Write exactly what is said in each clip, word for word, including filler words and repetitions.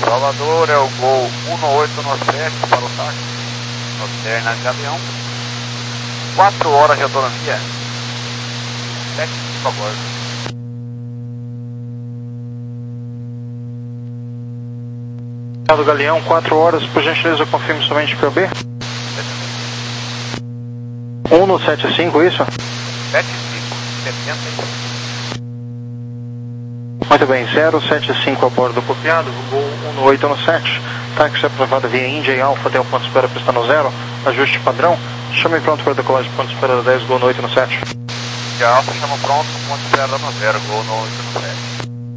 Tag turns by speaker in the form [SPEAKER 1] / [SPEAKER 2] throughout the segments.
[SPEAKER 1] Salvador é o Gol um oito nove sete para o táxi, Noterna Galeão, quatro horas de autonomia, sete por favor.
[SPEAKER 2] Do Galeão, quatro horas, por gentileza, confirme somente P O B. um no sete cinco, isso?
[SPEAKER 1] sete cinco, setenta e cinco.
[SPEAKER 2] Muito bem, zero sete cinco a bordo copiado, Gol um no oito no sete. Táxi aprovado via Índia e Alfa até o ponto de espera pista no zero. Ajuste padrão. Chame pronto para decolagem, ponto de espera dez, Gol no oito no sete.
[SPEAKER 1] Índia Alfa, chama pronto, ponto de espera no zero, Gol no oito no sete.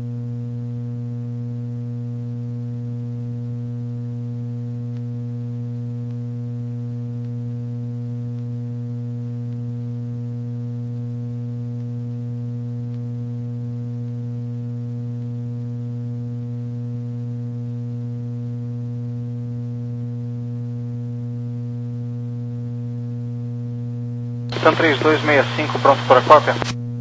[SPEAKER 2] Tan três dois seis cinco, pronto para a cópia.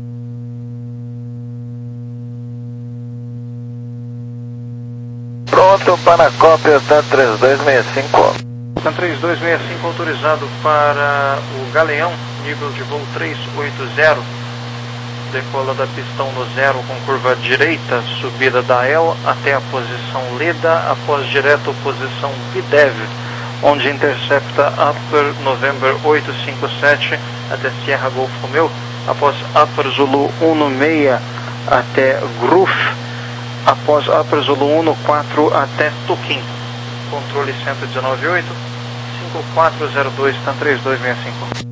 [SPEAKER 1] Pronto para a cópia, Tan três dois seis cinco.
[SPEAKER 2] Tan três dois seis cinco autorizado para o Galeão, nível de voo trezentos e oitenta. Decola da pistão no zero com curva direita, subida da E L até a posição Leda, após direto posição Videv, onde intercepta Upper November oito cinco sete até Sierra Golf Romeo, após Upper Zulu um no seis até Gruf, após Upper Zulu um no quatro até Tuquim. Controle cento e dezenove ponto oito, cinco quatro zero dois, Tan três dois seis cinco.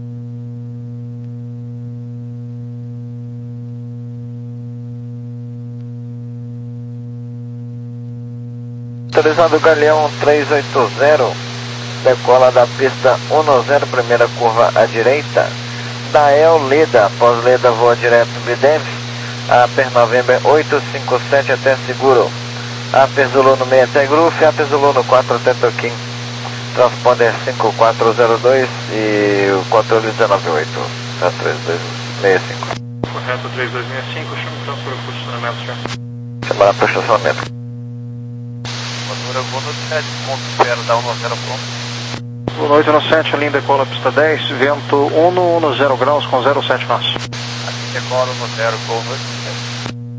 [SPEAKER 1] Autorizado Galeão trezentos e oitenta, decola da pista um no zero, primeira curva à direita, da E L Leda, após Leda voa direto Bidev, Upper November oito cinco sete até Seguro, Upper Zulu no seis até Gruf, Upper Zulu no quatro até Toquim, transponder cinco quatro zero dois e o controle dezenove ponto oito, tá três dois seis cinco.
[SPEAKER 2] Correto, três dois seis cinco, chame então para o posicionamento, senhor.
[SPEAKER 1] Chamar para o estacionamento. Motor voo no sete, ponto de espera, dá um no zero pronto.
[SPEAKER 2] Gol no oito no sete, linha decola pista dez, vento um no um no zero graus com zero sete nós.
[SPEAKER 1] Aqui decola no zero, Gol no oito no sete.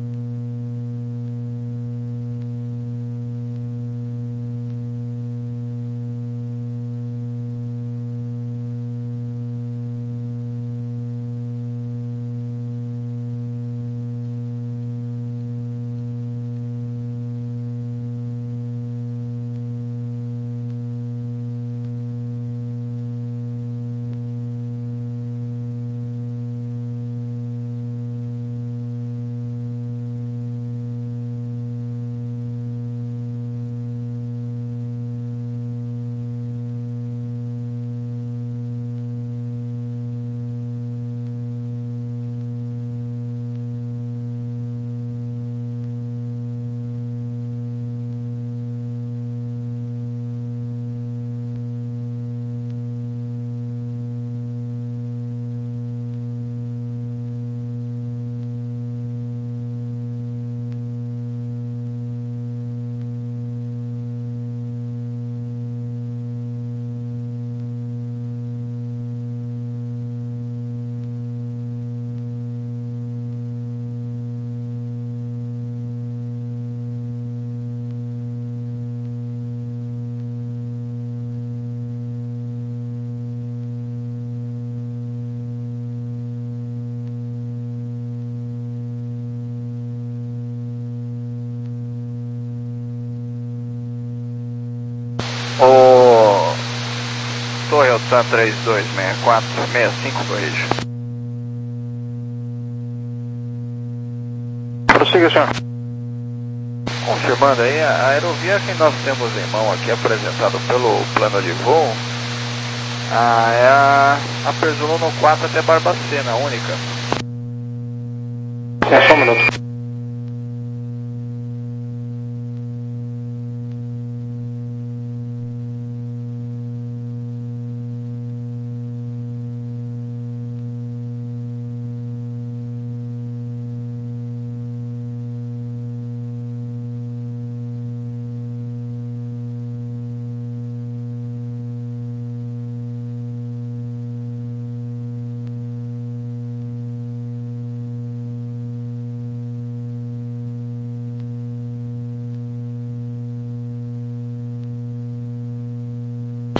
[SPEAKER 1] O Toyota três dois seis quatro seis cinco, corrige.
[SPEAKER 2] Prossiga, senhor.
[SPEAKER 1] Confirmando aí, a aerovia que nós temos em mão aqui, apresentado pelo plano de voo, ah, é a, a Persolo no quatro até Barbacena, única.
[SPEAKER 2] É só um minuto.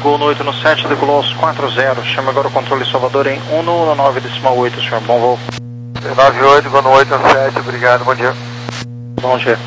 [SPEAKER 2] Gol no oito no sete, decolou aos quatro zero. Chama agora o controle Salvador em um no nove decimal oito, senhor. Bom voo.
[SPEAKER 1] nove oito, Gol no oito no sete, obrigado, bom dia.
[SPEAKER 2] Bom dia.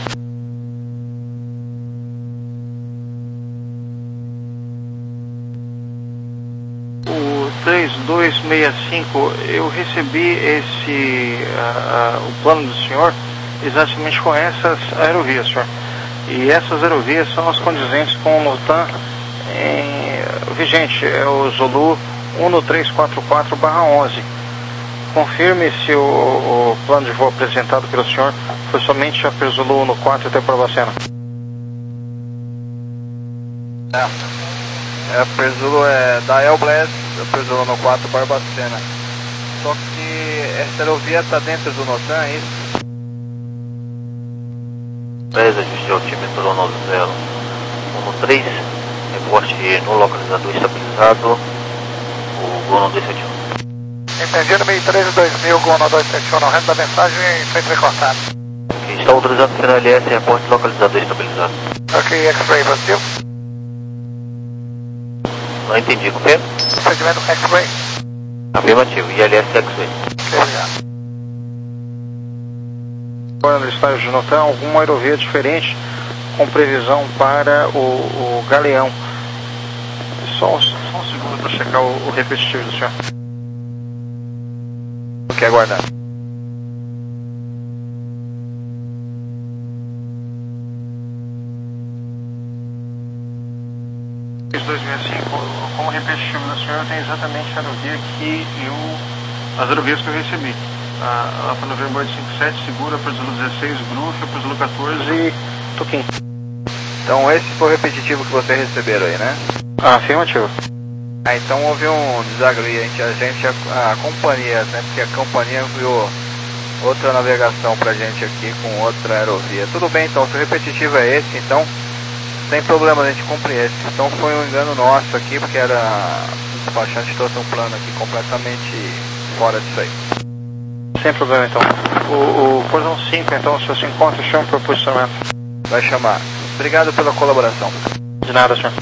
[SPEAKER 2] O três dois seis cinco, eu recebi esse, uh, uh, o plano do senhor exatamente com essas aerovias, senhor. E essas aerovias são as condizentes com o NOTAM em, vigente, é o Zulu um no três quatro quatro barra onze. Confirme se o, o plano de voo apresentado pelo senhor foi somente a Zulu um no quatro até Barbacena.
[SPEAKER 1] É, é a Perzolo é da Elblast, a Perzolo no quatro Barbacena. Só que essa aerovia está dentro do NOTAM, é isso?
[SPEAKER 3] três, ajuste altímetro nove zero um no três, reporte no localizador estabilizado, o Gol no dois sete um.
[SPEAKER 1] Entendido, mil e treze, dois mil, Gol no dois sete um, renda da mensagem e feito recortado.
[SPEAKER 3] Ok, está autorizado final L S, reporte localizador estabilizado.
[SPEAKER 1] Ok, X-Ray positivo.
[SPEAKER 3] Não entendi, confirma?
[SPEAKER 1] Segmento X-Ray.
[SPEAKER 3] Afirmativo, I L S X-Ray.
[SPEAKER 1] Ok, obrigado.
[SPEAKER 2] Agora no estágio de NOTAM, alguma aerovia diferente com previsão para o, o Galeão. Só, um- só um segundo para checar o, o repetitivo do senhor.
[SPEAKER 1] Ok, aguardar.
[SPEAKER 2] três dois seis cinco, como repetitivo do senhor, tem exatamente a aerovia que eu, as aerovias que eu recebi. A Alfa November oito cinco sete, Segura, Perzolo dezesseis, Gruf, Perzolo quatorze e Toquim.
[SPEAKER 1] Então esse foi o repetitivo que vocês receberam aí, né?
[SPEAKER 2] Ah, afirmativo.
[SPEAKER 1] Ah, então houve um desagrio entre a gente e a, a companhia, né? Porque a companhia enviou outra navegação pra gente aqui com outra aerovia. Tudo bem, então, se o repetitivo é esse, então sem problema, a gente cumpre esse. Então foi um engano nosso aqui, porque era o despachante trouxe um plano aqui completamente fora disso aí.
[SPEAKER 2] Sem problema, então. O, o Cordão cinco, então, se você encontra, chama para o posicionamento.
[SPEAKER 1] Vai chamar. Obrigado pela colaboração.
[SPEAKER 2] De nada, senhor.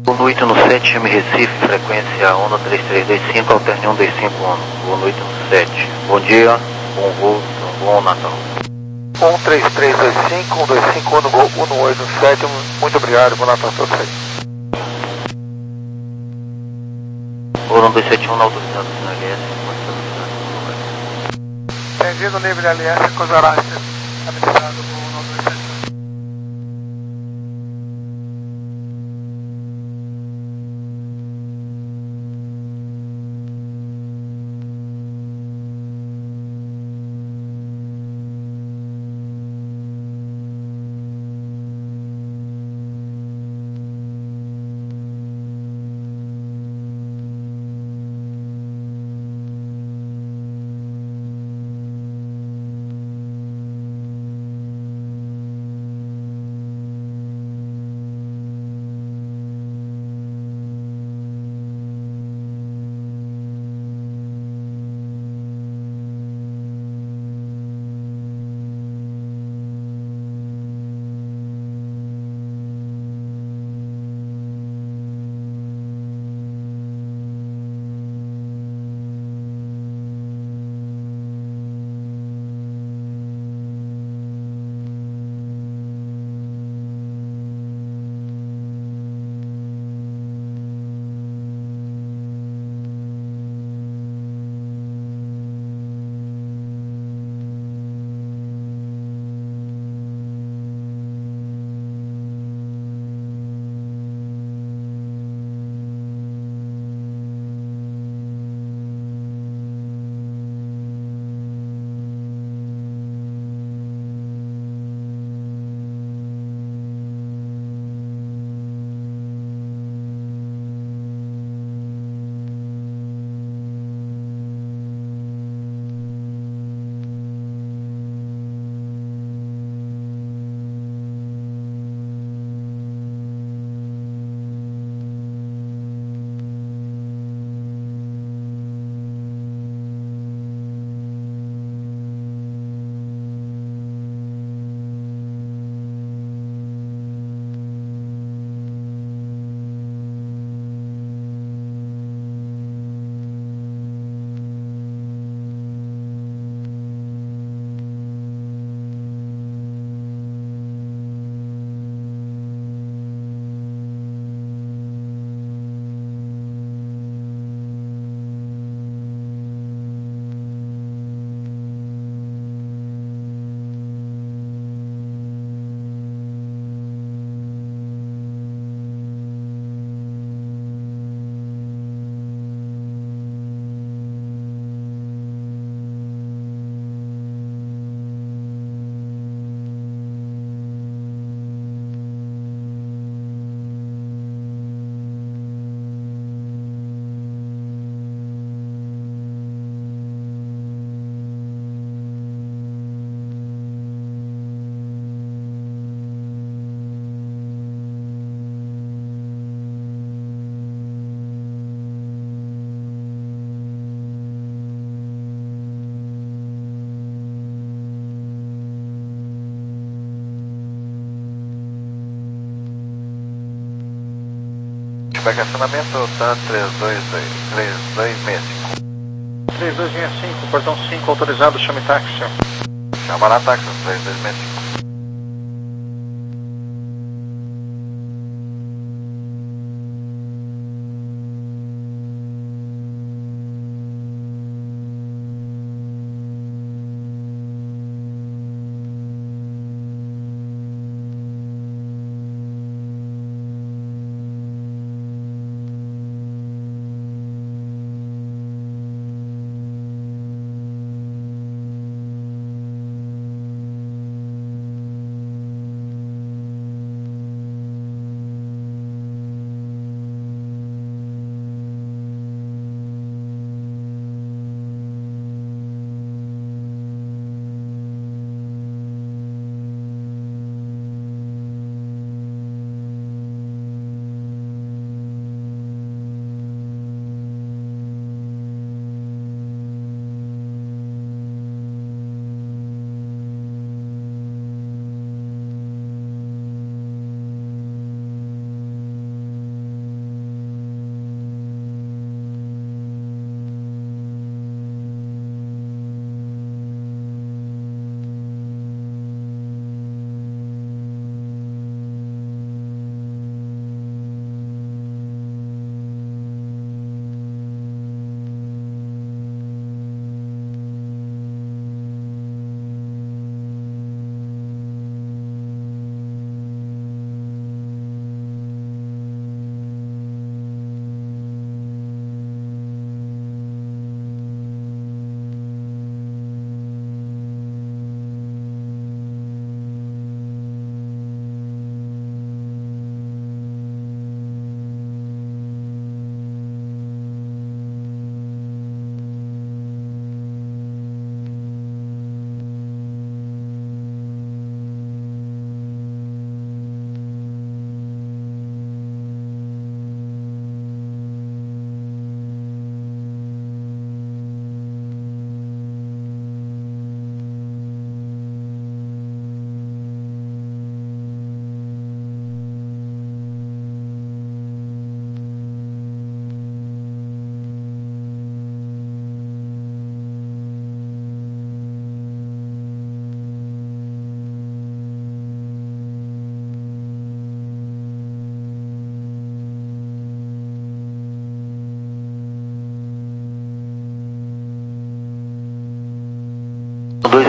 [SPEAKER 3] Boa noite no sete, chame Recife, frequência um três três dois cinco, alterne um dois cinco um. Boa noite no sete. Bom dia, bom voo, bom Natal.
[SPEAKER 4] um três três dois cinco, um dois cinco um no gol um oito sete, muito obrigado, bom Natal a todos aí.
[SPEAKER 3] Gol um dois sete um, na autorizado no L S,
[SPEAKER 4] Entendido, livre L S, Cosarás, habilitado no um dois sete um.
[SPEAKER 1] Estacionamento tá três dois seis cinco.
[SPEAKER 2] três dois seis cinco, portão cinco autorizado, chame táxi.
[SPEAKER 1] Chama na táxi, três dois seis cinco.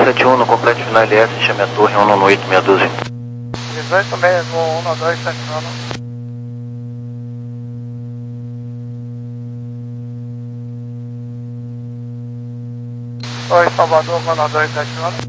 [SPEAKER 3] sete um, no complete Vila L S, chame a torre um nove oito, meia dúzia.
[SPEAKER 4] dezoito mesmo, um dois sete um. Oi, Salvador, um dois sete um.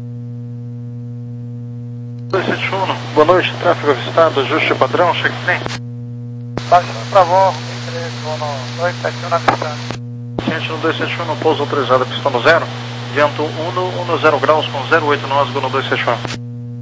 [SPEAKER 2] dois sete um, boa noite, tráfego avistado, ajuste padrão, cheque cem.
[SPEAKER 4] Baixando pra voo, um dois sete um na distância.
[SPEAKER 2] Ciente no dois sete um, no pouso autorizado, pistão no zero. Vento um no zero graus com zero oito Nosgo no dois sete um.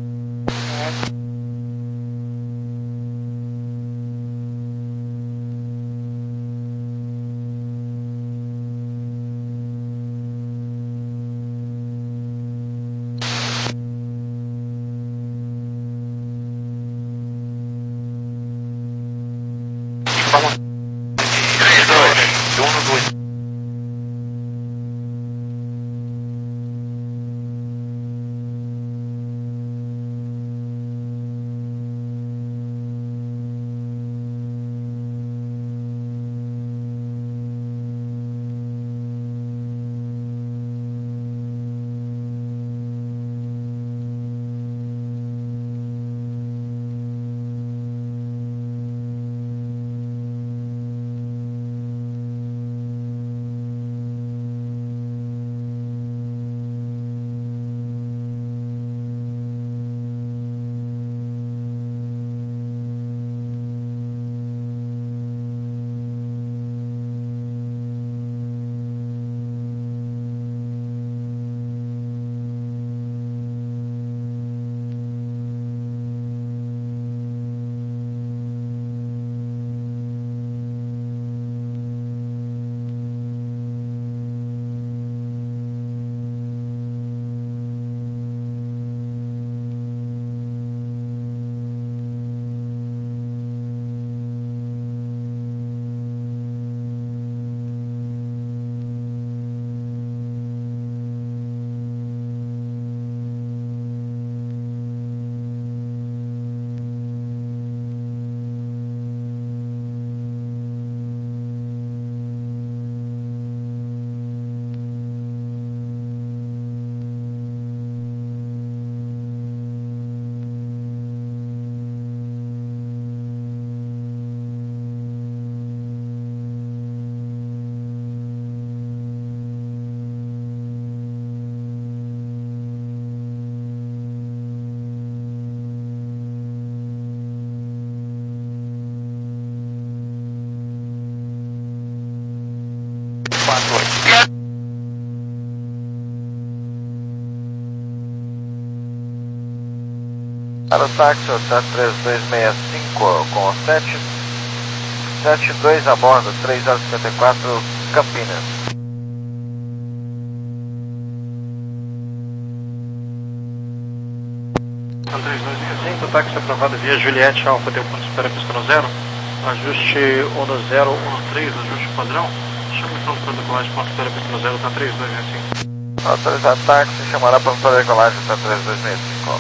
[SPEAKER 1] Para o táxi, hotel três dois seis cinco com sete sete dois a bordo, três horas e cinquenta e quatro, Campinas.
[SPEAKER 2] três dois seis cinco, táxi aprovado via Juliette Alfa, deu ponto de espera, pista no zero. Ajuste um zero um três, ajuste padrão. Chama então para decolagem, ponto de espera, pista no zero, tá três dois seis cinco.
[SPEAKER 1] Autorizado táxi, chamará para a decolagem, tá três dois seis cinco.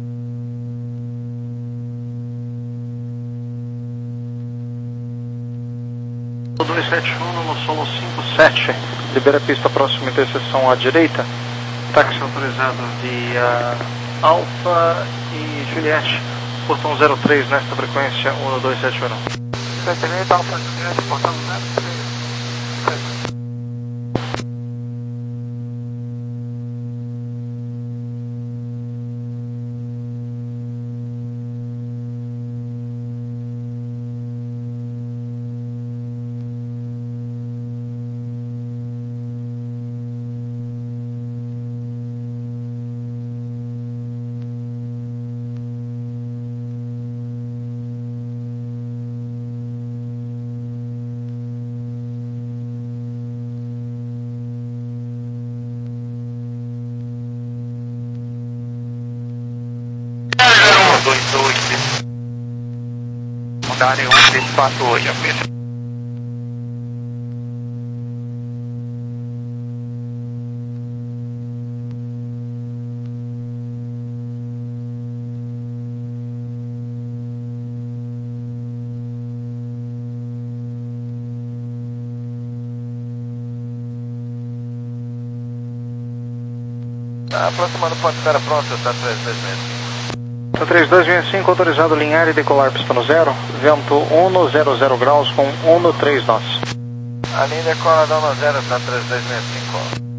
[SPEAKER 2] dois sete um no solo cinco sete, libera a pista próxima interseção à direita, táxi autorizado via Alfa e Juliette, portão zero três nesta frequência um dois sete um.
[SPEAKER 4] Excelente, Alfa Juliette, portão zero três.
[SPEAKER 3] dois dois, Mondário um três quatro oito,
[SPEAKER 1] Tá aproximando o ponto de espera pronto, tá três dois seis cinco.
[SPEAKER 2] Tá três dois seis cinco, autorizado alinhar e decolar pista no zero, vento um no zero zero graus com um no três nós.
[SPEAKER 1] A linha decola da um no zero, tá três dois seis cinco.